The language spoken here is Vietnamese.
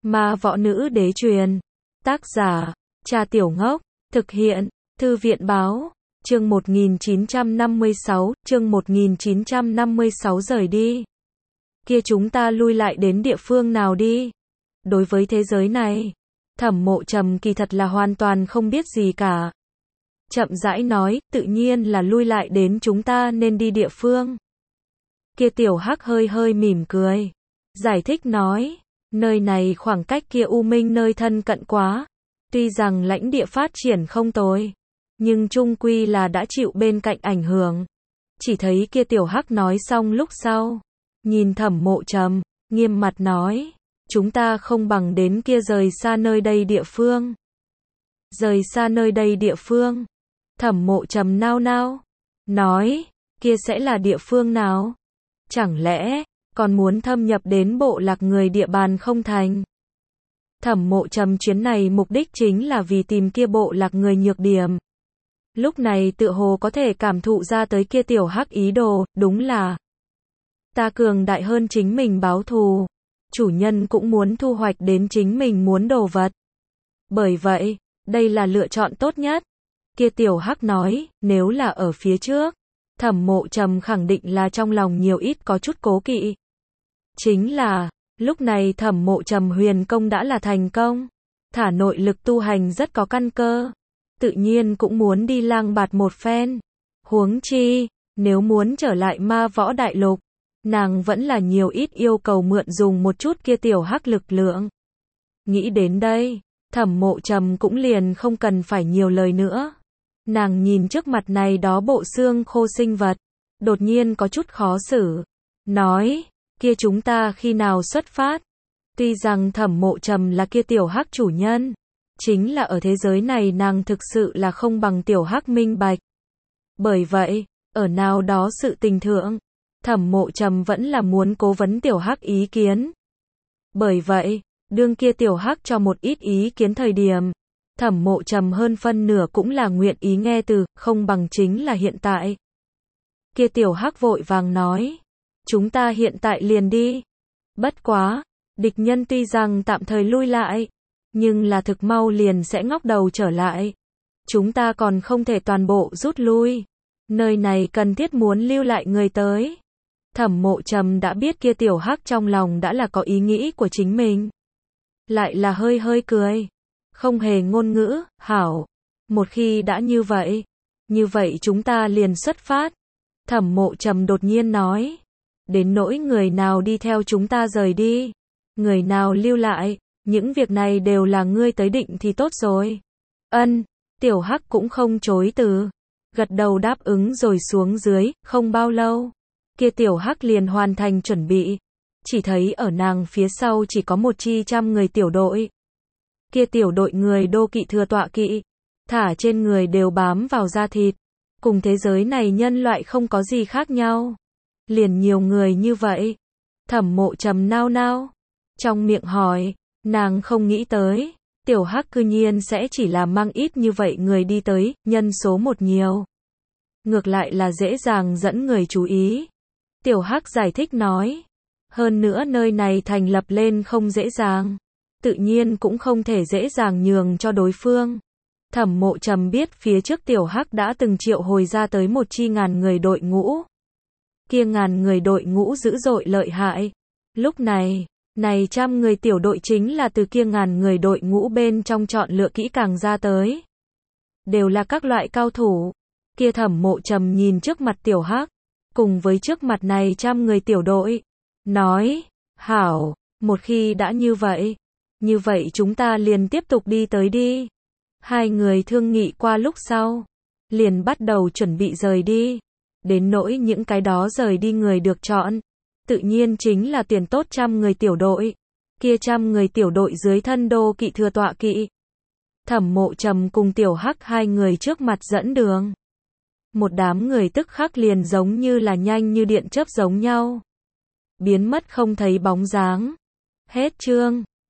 Ma võ nữ đế truyền. Tác giả, Cha Tiểu Ngốc. Thực hiện, Thư viện báo. Chương 1956, rời đi. Kia chúng ta lui lại đến địa phương nào đi? Đối với thế giới này, Thẩm Mộ Trầm kỳ thật là hoàn toàn không biết gì cả. Chậm rãi nói, tự nhiên là lui lại đến chúng ta nên đi địa phương. Kia Tiểu Hắc hơi hơi mỉm cười, giải thích nói, nơi này khoảng cách kia U Minh nơi thân cận quá. Tuy rằng lãnh địa phát triển không tồi, nhưng chung quy là đã chịu bên cạnh ảnh hưởng. Chỉ thấy kia Tiểu Hắc nói xong lúc sau, nhìn Thẩm Mộ Trầm, nghiêm mặt nói, chúng ta không bằng đến kia rời xa nơi đây địa phương. Rời xa nơi đây địa phương? Thẩm Mộ Trầm nao nao, nói, kia sẽ là địa phương nào? Chẳng lẽ, còn muốn thâm nhập đến bộ lạc người địa bàn không thành? Thẩm Mộ Trầm chuyến này mục đích chính là vì tìm kia bộ lạc người nhược điểm. Lúc này tựa hồ có thể cảm thụ ra tới kia Tiểu Hắc ý đồ, đúng là ta cường đại hơn chính mình báo thù. Chủ nhân cũng muốn thu hoạch đến chính mình muốn đồ vật. Bởi vậy, đây là lựa chọn tốt nhất. Kia Tiểu Hắc nói, nếu là ở phía trước, Thẩm Mộ Trầm khẳng định là trong lòng nhiều ít có chút cố kỵ. Chính là, lúc này Thẩm Mộ Trầm huyền công đã là thành công, thả nội lực tu hành rất có căn cơ, tự nhiên cũng muốn đi lang bạt một phen. Huống chi, nếu muốn trở lại Ma Võ Đại Lục, nàng vẫn là nhiều ít yêu cầu mượn dùng một chút kia Tiểu Hắc lực lượng. Nghĩ đến đây, Thẩm Mộ Trầm cũng liền không cần phải nhiều lời nữa. Nàng nhìn trước mặt này đó bộ xương khô sinh vật, đột nhiên có chút khó xử, nói, kia chúng ta khi nào xuất phát? Tuy rằng Thẩm Mộ Trầm là kia Tiểu Hắc chủ nhân, chính là ở thế giới này nàng thực sự là không bằng Tiểu Hắc minh bạch. Bởi vậy, ở nào đó sự tình thượng, Thẩm Mộ Trầm vẫn là muốn cố vấn Tiểu Hắc ý kiến. Bởi vậy, đương kia Tiểu Hắc cho một ít ý kiến thời điểm, Thẩm Mộ Trầm hơn phân nửa cũng là nguyện ý nghe từ, không bằng chính là hiện tại. Kia Tiểu Hắc vội vàng nói, chúng ta hiện tại liền đi. Bất quá, địch nhân tuy rằng tạm thời lui lại, nhưng là thực mau liền sẽ ngóc đầu trở lại. Chúng ta còn không thể toàn bộ rút lui. Nơi này cần thiết muốn lưu lại người tới. Thẩm Mộ Trầm đã biết kia Tiểu Hắc trong lòng đã là có ý nghĩ của chính mình. Lại là hơi hơi cười. Không hề ngôn ngữ, hảo. Một khi đã như vậy chúng ta liền xuất phát. Thẩm Mộ Trầm đột nhiên nói. Đến nỗi người nào đi theo chúng ta rời đi, người nào lưu lại, những việc này đều là ngươi tới định thì tốt rồi. Ân, Tiểu Hắc cũng không chối từ, gật đầu đáp ứng rồi xuống dưới, không bao lâu. Kia Tiểu Hắc liền hoàn thành chuẩn bị, chỉ thấy ở nàng phía sau chỉ có một chi trăm người tiểu đội. Kia tiểu đội người đô kỵ thừa tọa kỵ, thả trên người đều bám vào da thịt, cùng thế giới này nhân loại không có gì khác nhau. Liền nhiều người như vậy. Thẩm Mộ Trầm nao nao, trong miệng hỏi, nàng không nghĩ tới, Tiểu Hắc cư nhiên sẽ chỉ là mang ít như vậy người đi tới, nhân số một nhiều. Ngược lại là dễ dàng dẫn người chú ý. Tiểu Hắc giải thích nói, hơn nữa nơi này thành lập lên không dễ dàng, tự nhiên cũng không thể dễ dàng nhường cho đối phương. Thẩm Mộ Trầm biết phía trước Tiểu Hắc đã từng triệu hồi ra tới một chi ngàn người đội ngũ. Kia ngàn người đội ngũ dữ dội lợi hại. Lúc này, này trăm người tiểu đội chính là từ kia ngàn người đội ngũ bên trong chọn lựa kỹ càng ra tới. Đều là các loại cao thủ. Kia Thẩm Mộ Trầm nhìn trước mặt Tiểu Hắc, cùng với trước mặt này trăm người tiểu đội, nói, hảo, một khi đã như vậy chúng ta liền tiếp tục đi tới đi. Hai người thương nghị qua lúc sau, liền bắt đầu chuẩn bị rời đi. Đến nỗi những cái đó rời đi người được chọn, tự nhiên chính là tuyển tốt trăm người tiểu đội. Kia trăm người tiểu đội dưới thân đô kỵ thừa tọa kỵ. Thẩm Mộ Trầm cùng Tiểu Hắc hai người trước mặt dẫn đường. Một đám người tức khắc liền giống như là nhanh như điện chớp giống nhau, biến mất không thấy bóng dáng. Hết chương.